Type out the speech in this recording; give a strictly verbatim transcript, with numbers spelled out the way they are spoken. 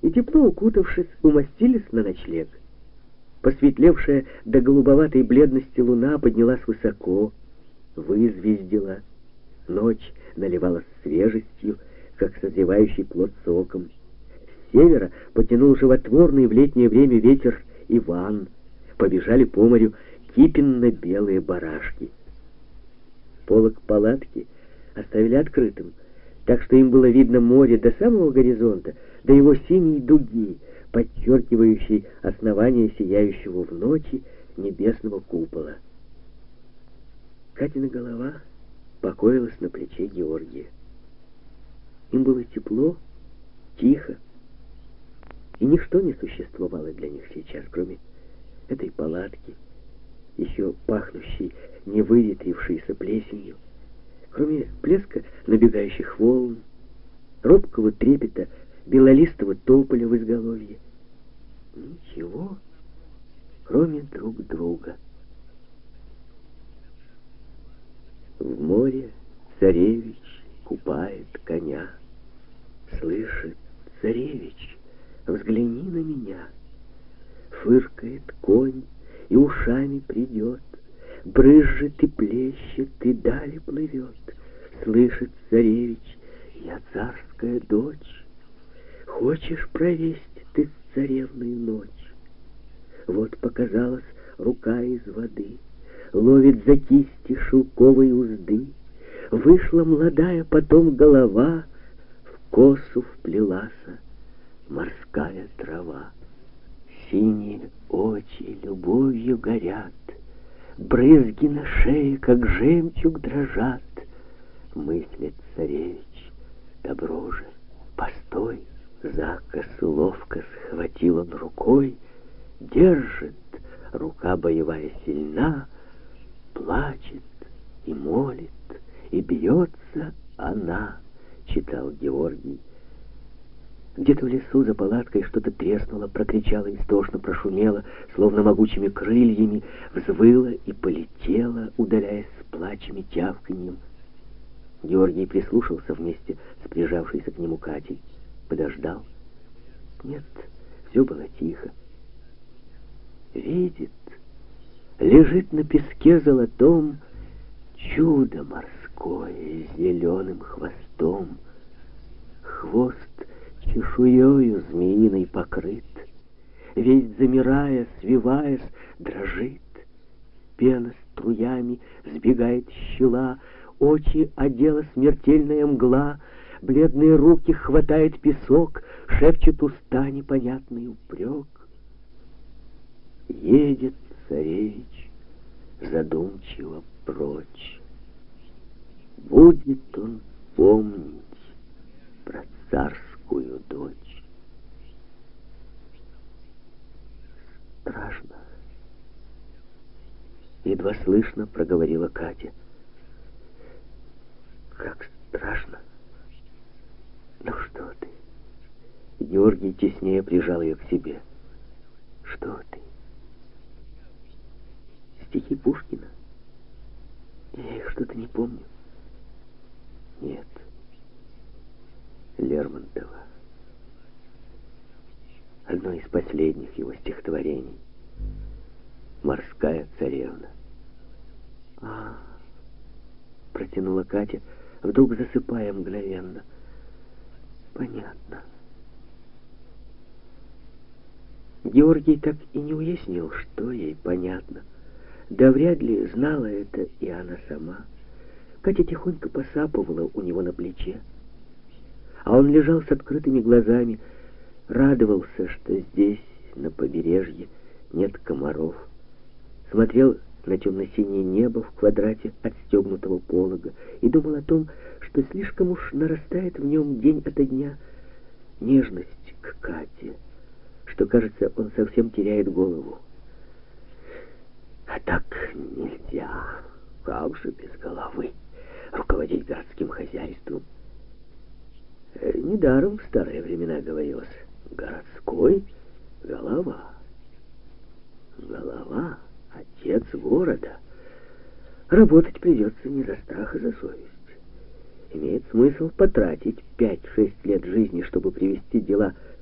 и, тепло укутавшись, умостились на ночлег. Посветлевшая до голубоватой бледности луна поднялась высоко, вызвездила. Ночь наливалась свежестью, как созревающий плод соком. С севера потянул животворный в летнее время ветер Иван. Побежали по морю кипенно-белые барашки. Полог палатки оставили открытым, так что им было видно море до самого горизонта, до его синей дуги, подчеркивающей основание сияющего в ночи небесного купола. Катина голова покоилась на плече Георгия. Им было тепло, тихо, и ничто не существовало для них сейчас, кроме этой палатки, еще пахнущей невыветрившейся плесенью, кроме плеска набегающих волн, робкого трепета белолистого тополя в изголовье. Ничего, кроме друг друга. В море царевич купает коня. Слышит: царевич, взгляни на меня. Фыркает конь и ушами придет, брызжет и плещет, и дали плывет. Слышит царевич: я царская дочь. Хочешь провесть ты царевную ночь? Вот показалась рука из воды, ловит за кисти шелковой узды. Вышла молодая потом голова, в косу вплелася морская трава. Синие очи любовью горят, брызги на шее, как жемчуг, дрожат. Мыслит царевич: добро же, постой. За косу ловко схватил он рукой, держит, рука боевая сильна, плачет и молит, и бьется она, читал Георгий. Где-то в лесу за палаткой что-то треснуло, прокричало истошно, прошумело, словно могучими крыльями, взвыло и полетело, удаляясь с плачем и тявканьем. Георгий прислушался вместе с прижавшейся к нему Катей. Подождал. Нет, все было тихо. Видит, лежит на песке золотом чудо морское с зеленым хвостом. Хвост чешуею змеиной покрыт, весь замирая, свиваясь, дрожит. Пена струями сбегает с щела, очи одела смертельная мгла, бледные руки хватает песок, шепчет уста непонятный упрек. Едет царевич задумчиво прочь. Будет он помнить про царскую дочь. Страшно. Едва слышно проговорила Катя. Как страшно. Ну что ты? Георгий теснее прижал ее к себе. Что ты? Стихи Пушкина? Я их что-то не помню. Нет. Лермонтова. Одно из последних его стихотворений. «Морская царевна». А, протянула Катя, вдруг засыпая мгновенно. Понятно. Георгий так и не уяснил, что ей понятно. Да вряд ли знала это и она сама. Катя тихонько посапывала у него на плече. А он лежал с открытыми глазами, радовался, что здесь, на побережье, нет комаров. Смотрел на темно-синее небо в квадрате отстегнутого полога и думал о том, что слишком уж нарастает в нем день ото дня нежность к Кате, что, кажется, он совсем теряет голову. А так нельзя. Как же без головы руководить городским хозяйством? Недаром в старые времена говорилось: городской голова. Голова — отец города. Работать придется не за страх, а за совесть. Имеет смысл потратить пять-шесть лет жизни, чтобы привести дела